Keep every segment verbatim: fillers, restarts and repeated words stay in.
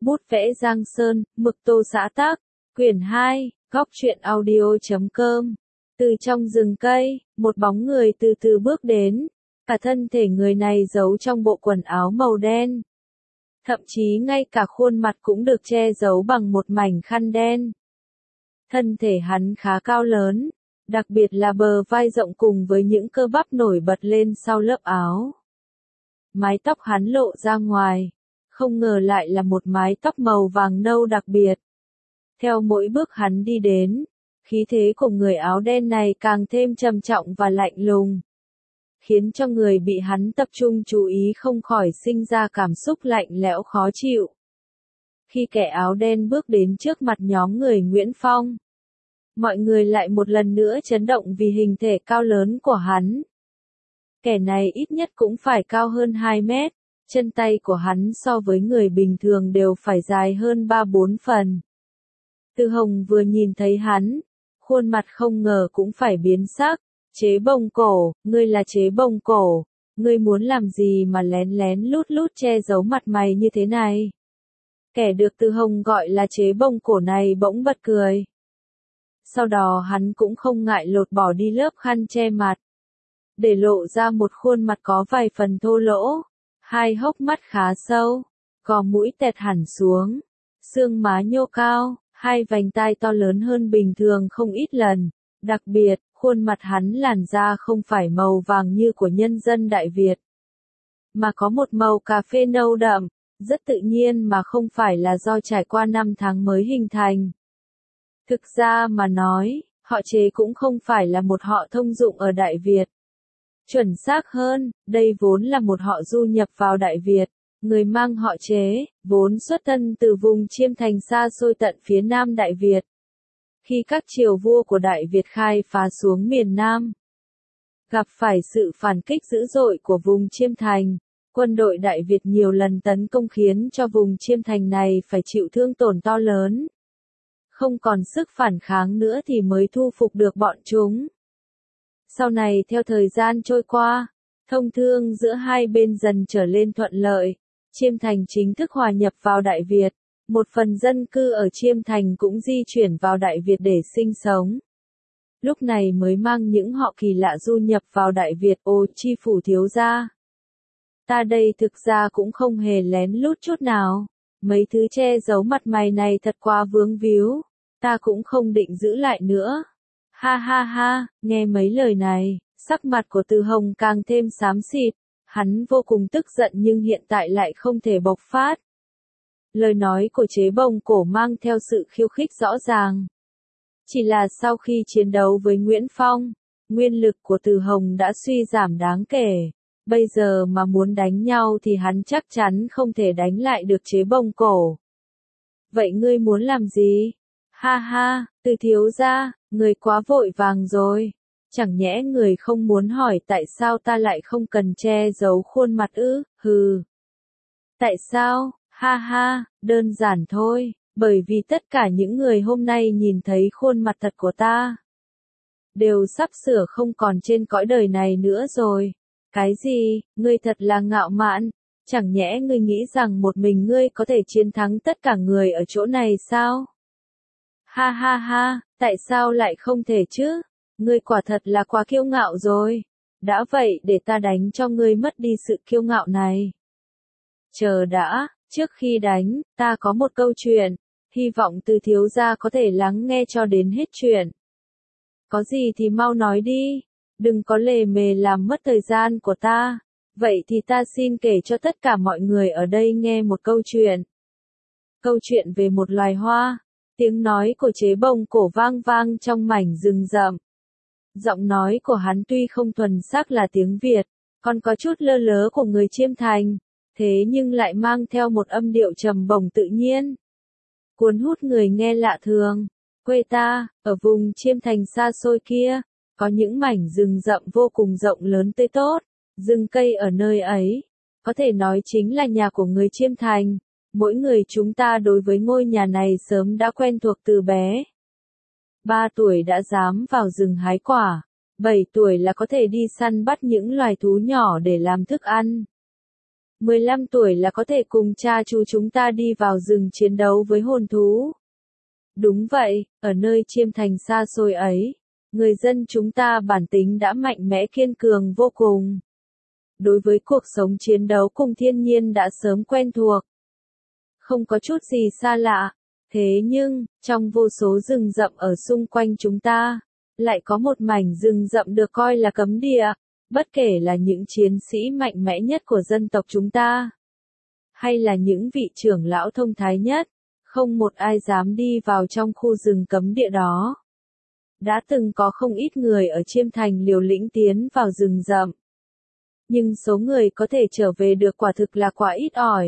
Bút vẽ Giang Sơn, mực tô xã tác, quyển hai, góc truyện audio chấm com. Từ trong rừng cây, một bóng người từ từ bước đến, cả thân thể người này giấu trong bộ quần áo màu đen. Thậm chí ngay cả khuôn mặt cũng được che giấu bằng một mảnh khăn đen. Thân thể hắn khá cao lớn, đặc biệt là bờ vai rộng cùng với những cơ bắp nổi bật lên sau lớp áo. Mái tóc hắn lộ ra ngoài, không ngờ lại là một mái tóc màu vàng nâu đặc biệt. Theo mỗi bước hắn đi đến, khí thế của người áo đen này càng thêm trầm trọng và lạnh lùng, khiến cho người bị hắn tập trung chú ý không khỏi sinh ra cảm xúc lạnh lẽo khó chịu. Khi kẻ áo đen bước đến trước mặt nhóm người Nguyễn Phong, mọi người lại một lần nữa chấn động vì hình thể cao lớn của hắn. Kẻ này ít nhất cũng phải cao hơn hai mét, chân tay của hắn so với người bình thường đều phải dài hơn ba bốn phần. Từ Hồng vừa nhìn thấy hắn, khuôn mặt không ngờ cũng phải biến sắc. Chế bông cổ, ngươi là chế bông cổ, ngươi muốn làm gì mà lén lén lút lút che giấu mặt mày như thế này? Kẻ được Từ Hồng gọi là chế bông cổ này bỗng bật cười. Sau đó hắn cũng không ngại lột bỏ đi lớp khăn che mặt, để lộ ra một khuôn mặt có vài phần thô lỗ, hai hốc mắt khá sâu, gò mũi tẹt hẳn xuống, xương má nhô cao, hai vành tai to lớn hơn bình thường không ít lần, đặc biệt, khuôn mặt hắn làn da không phải màu vàng như của nhân dân Đại Việt, mà có một màu cà phê nâu đậm, rất tự nhiên mà không phải là do trải qua năm tháng mới hình thành. Thực ra mà nói, họ Chế cũng không phải là một họ thông dụng ở Đại Việt. Chuẩn xác hơn, đây vốn là một họ du nhập vào Đại Việt. Người mang họ Chế, vốn xuất thân từ vùng Chiêm Thành xa xôi tận phía nam Đại Việt. Khi các triều vua của Đại Việt khai phá xuống miền Nam, gặp phải sự phản kích dữ dội của vùng Chiêm Thành, quân đội Đại Việt nhiều lần tấn công khiến cho vùng Chiêm Thành này phải chịu thương tổn to lớn. Không còn sức phản kháng nữa thì mới thu phục được bọn chúng. Sau này theo thời gian trôi qua, thông thương giữa hai bên dần trở lên thuận lợi, Chiêm Thành chính thức hòa nhập vào Đại Việt, một phần dân cư ở Chiêm Thành cũng di chuyển vào Đại Việt để sinh sống. Lúc này mới mang những họ kỳ lạ du nhập vào Đại Việt. Ô chi phủ thiếu gia, ta đây thực ra cũng không hề lén lút chút nào, mấy thứ che giấu mặt mày này thật quá vướng víu, ta cũng không định giữ lại nữa. Ha ha ha, nghe mấy lời này, sắc mặt của Từ Hồng càng thêm xám xịt, hắn vô cùng tức giận nhưng hiện tại lại không thể bộc phát. Lời nói của chế bông cổ mang theo sự khiêu khích rõ ràng. Chỉ là sau khi chiến đấu với Nguyễn Phong, nguyên lực của Từ Hồng đã suy giảm đáng kể. Bây giờ mà muốn đánh nhau thì hắn chắc chắn không thể đánh lại được chế bông cổ. Vậy ngươi muốn làm gì? Ha ha, Từ thiếu gia, người quá vội vàng rồi. Chẳng nhẽ người không muốn hỏi tại sao ta lại không cần che giấu khuôn mặt ư? Hừ. Tại sao? Ha ha, đơn giản thôi, bởi vì tất cả những người hôm nay nhìn thấy khuôn mặt thật của ta, đều sắp sửa không còn trên cõi đời này nữa rồi. Cái gì? Ngươi thật là ngạo mạn, chẳng nhẽ ngươi nghĩ rằng một mình ngươi có thể chiến thắng tất cả người ở chỗ này sao? Ha ha ha, tại sao lại không thể chứ? Ngươi quả thật là quá kiêu ngạo rồi. Đã vậy để ta đánh cho ngươi mất đi sự kiêu ngạo này. Chờ đã, trước khi đánh, ta có một câu chuyện, hy vọng Từ thiếu gia có thể lắng nghe cho đến hết chuyện. Có gì thì mau nói đi, đừng có lề mề làm mất thời gian của ta. Vậy thì ta xin kể cho tất cả mọi người ở đây nghe một câu chuyện. Câu chuyện về một loài hoa. Tiếng nói của chế bông cổ vang vang trong mảnh rừng rậm. Giọng nói của hắn tuy không thuần xác là tiếng Việt, còn có chút lơ lớ của người Chiêm Thành, thế nhưng lại mang theo một âm điệu trầm bổng tự nhiên, cuốn hút người nghe lạ thường. Quê ta, ở vùng Chiêm Thành xa xôi kia, có những mảnh rừng rậm vô cùng rộng lớn tươi tốt, rừng cây ở nơi ấy, có thể nói chính là nhà của người Chiêm Thành. Mỗi người chúng ta đối với ngôi nhà này sớm đã quen thuộc từ bé. Ba tuổi đã dám vào rừng hái quả, bảy tuổi là có thể đi săn bắt những loài thú nhỏ để làm thức ăn. mười lăm tuổi là có thể cùng cha chú chúng ta đi vào rừng chiến đấu với hồn thú. Đúng vậy, ở nơi chiêm thành xa xôi ấy, người dân chúng ta bản tính đã mạnh mẽ kiên cường vô cùng. Đối với cuộc sống chiến đấu cùng thiên nhiên đã sớm quen thuộc. Không có chút gì xa lạ. Thế nhưng, trong vô số rừng rậm ở xung quanh chúng ta, lại có một mảnh rừng rậm được coi là cấm địa, bất kể là những chiến sĩ mạnh mẽ nhất của dân tộc chúng ta, hay là những vị trưởng lão thông thái nhất, không một ai dám đi vào trong khu rừng cấm địa đó. Đã từng có không ít người ở Chiêm Thành liều lĩnh tiến vào rừng rậm. Nhưng số người có thể trở về được quả thực là quá ít ỏi.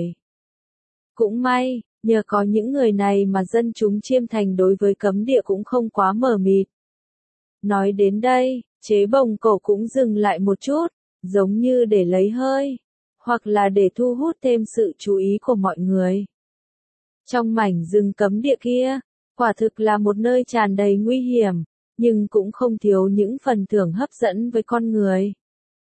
Cũng may, nhờ có những người này mà dân chúng Chiêm Thành đối với cấm địa cũng không quá mờ mịt. Nói đến đây, Chế Bồng Cổ cũng dừng lại một chút, giống như để lấy hơi, hoặc là để thu hút thêm sự chú ý của mọi người. Trong mảnh rừng cấm địa kia, quả thực là một nơi tràn đầy nguy hiểm, nhưng cũng không thiếu những phần thưởng hấp dẫn với con người.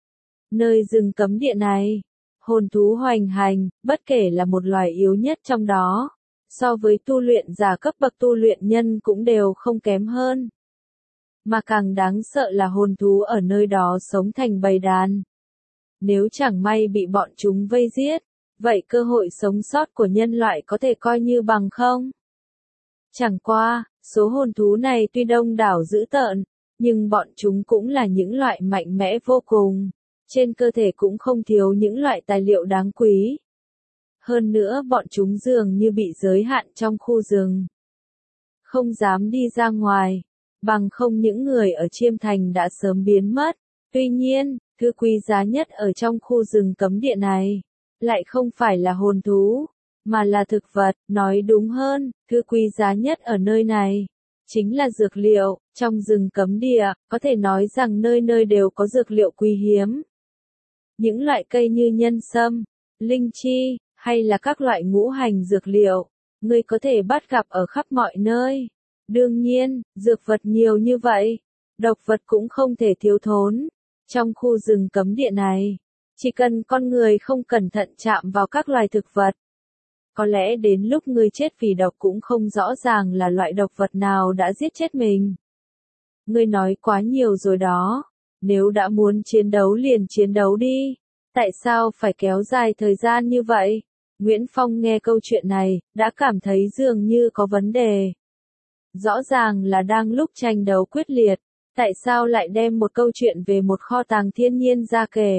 Nơi rừng cấm địa này, hồn thú hoành hành, bất kể là một loài yếu nhất trong đó, so với tu luyện giả cấp bậc tu luyện nhân cũng đều không kém hơn. Mà càng đáng sợ là hồn thú ở nơi đó sống thành bầy đàn. Nếu chẳng may bị bọn chúng vây giết, vậy cơ hội sống sót của nhân loại có thể coi như bằng không. Chẳng qua, số hồn thú này tuy đông đảo dữ tợn, nhưng bọn chúng cũng là những loại mạnh mẽ vô cùng. Trên cơ thể cũng không thiếu những loại tài liệu đáng quý. Hơn nữa bọn chúng dường như bị giới hạn trong khu rừng. Không dám đi ra ngoài, bằng không những người ở Chiêm Thành đã sớm biến mất. Tuy nhiên, thứ quý giá nhất ở trong khu rừng cấm địa này, lại không phải là hồn thú, mà là thực vật. Nói đúng hơn, thứ quý giá nhất ở nơi này, chính là dược liệu. Trong rừng cấm địa, có thể nói rằng nơi nơi đều có dược liệu quý hiếm. Những loại cây như nhân sâm, linh chi, hay là các loại ngũ hành dược liệu, người có thể bắt gặp ở khắp mọi nơi. Đương nhiên, dược vật nhiều như vậy, độc vật cũng không thể thiếu thốn. Trong khu rừng cấm địa này, chỉ cần con người không cẩn thận chạm vào các loài thực vật, có lẽ đến lúc người chết vì độc cũng không rõ ràng là loại độc vật nào đã giết chết mình. Ngươi nói quá nhiều rồi đó. Nếu đã muốn chiến đấu liền chiến đấu đi. Tại sao phải kéo dài thời gian như vậy? Nguyễn Phong nghe câu chuyện này, đã cảm thấy dường như có vấn đề. Rõ ràng là đang lúc tranh đấu quyết liệt, tại sao lại đem một câu chuyện về một kho tàng thiên nhiên ra kể?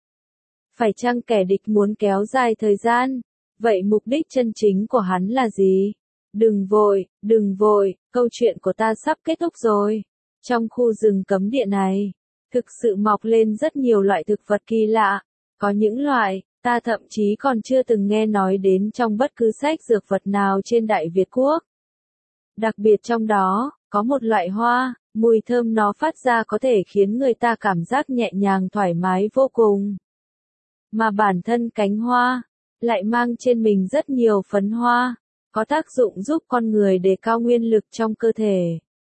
Phải chăng kẻ địch muốn kéo dài thời gian? Vậy mục đích chân chính của hắn là gì? Đừng vội, đừng vội, câu chuyện của ta sắp kết thúc rồi. Trong khu rừng cấm địa này, thực sự mọc lên rất nhiều loại thực vật kỳ lạ. Có những loại, ta thậm chí còn chưa từng nghe nói đến trong bất cứ sách dược vật nào trên Đại Việt Quốc. Đặc biệt trong đó, có một loại hoa, mùi thơm nó phát ra có thể khiến người ta cảm giác nhẹ nhàng thoải mái vô cùng. Mà bản thân cánh hoa, lại mang trên mình rất nhiều phấn hoa, có tác dụng giúp con người đề cao nguyên lực trong cơ thể.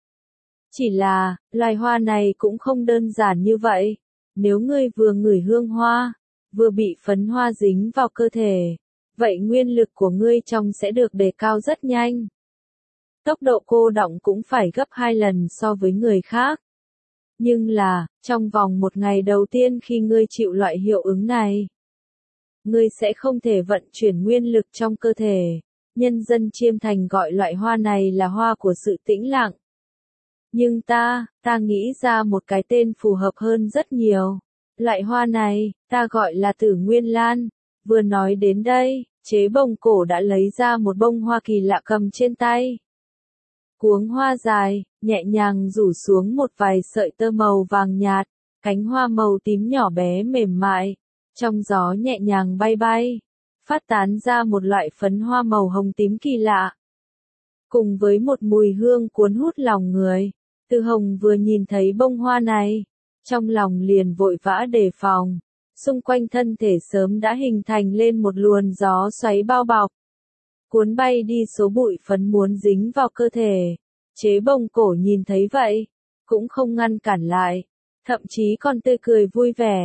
Chỉ là, loài hoa này cũng không đơn giản như vậy. Nếu ngươi vừa ngửi hương hoa, vừa bị phấn hoa dính vào cơ thể, vậy nguyên lực của ngươi trong sẽ được đề cao rất nhanh. Tốc độ cô đọng cũng phải gấp hai lần so với người khác. Nhưng là, trong vòng một ngày đầu tiên khi ngươi chịu loại hiệu ứng này, ngươi sẽ không thể vận chuyển nguyên lực trong cơ thể. Nhân dân Chiêm Thành gọi loại hoa này là hoa của sự tĩnh lặng. Nhưng ta, ta nghĩ ra một cái tên phù hợp hơn rất nhiều. Loại hoa này, ta gọi là Tử Nguyên Lan. Vừa nói đến đây, Chế Bồng Cổ đã lấy ra một bông hoa kỳ lạ cầm trên tay. Cuống hoa dài, nhẹ nhàng rủ xuống một vài sợi tơ màu vàng nhạt, cánh hoa màu tím nhỏ bé mềm mại, trong gió nhẹ nhàng bay bay, phát tán ra một loại phấn hoa màu hồng tím kỳ lạ. Cùng với một mùi hương cuốn hút lòng người, Từ Hồng vừa nhìn thấy bông hoa này, trong lòng liền vội vã đề phòng, xung quanh thân thể sớm đã hình thành lên một luồng gió xoáy bao bọc, cuốn bay đi số bụi phấn muốn dính vào cơ thể. Chế Bồng Cổ nhìn thấy vậy, cũng không ngăn cản lại, thậm chí còn tươi cười vui vẻ.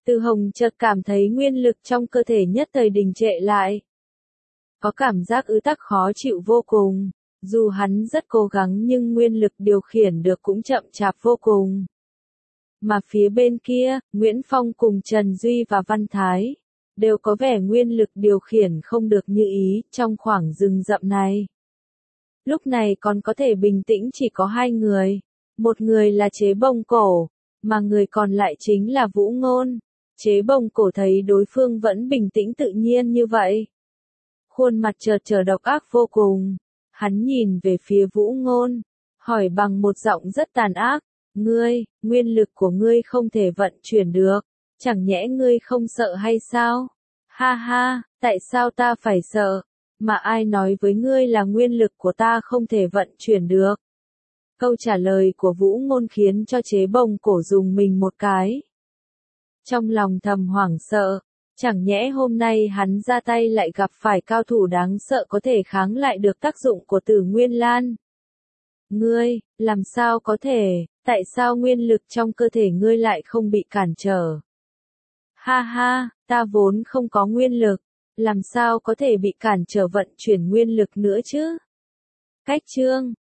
Từ Hồng chợt cảm thấy nguyên lực trong cơ thể nhất thời đình trệ lại. Có cảm giác ứ tắc khó chịu vô cùng, dù hắn rất cố gắng nhưng nguyên lực điều khiển được cũng chậm chạp vô cùng. Mà phía bên kia, Nguyễn Phong cùng Trần Duy và Văn Thái, đều có vẻ nguyên lực điều khiển không được như ý trong khoảng rừng rậm này. Lúc này còn có thể bình tĩnh chỉ có hai người, một người là Chế Bồng Cổ, mà người còn lại chính là Vũ Ngôn. Chế Bồng Cổ thấy đối phương vẫn bình tĩnh tự nhiên như vậy. Khuôn mặt chợt trở độc ác vô cùng, hắn nhìn về phía Vũ Ngôn, hỏi bằng một giọng rất tàn ác, ngươi, nguyên lực của ngươi không thể vận chuyển được, chẳng nhẽ ngươi không sợ hay sao? Ha ha, tại sao ta phải sợ? Mà ai nói với ngươi là nguyên lực của ta không thể vận chuyển được? Câu trả lời của Vũ Ngôn khiến cho Chế Bồng Cổ dùng mình một cái. Trong lòng thầm hoảng sợ, chẳng nhẽ hôm nay hắn ra tay lại gặp phải cao thủ đáng sợ có thể kháng lại được tác dụng của Tử Nguyên Lan. Ngươi, làm sao có thể, tại sao nguyên lực trong cơ thể ngươi lại không bị cản trở? Ha ha, ta vốn không có nguyên lực, làm sao có thể bị cản trở vận chuyển nguyên lực nữa chứ? Cách chương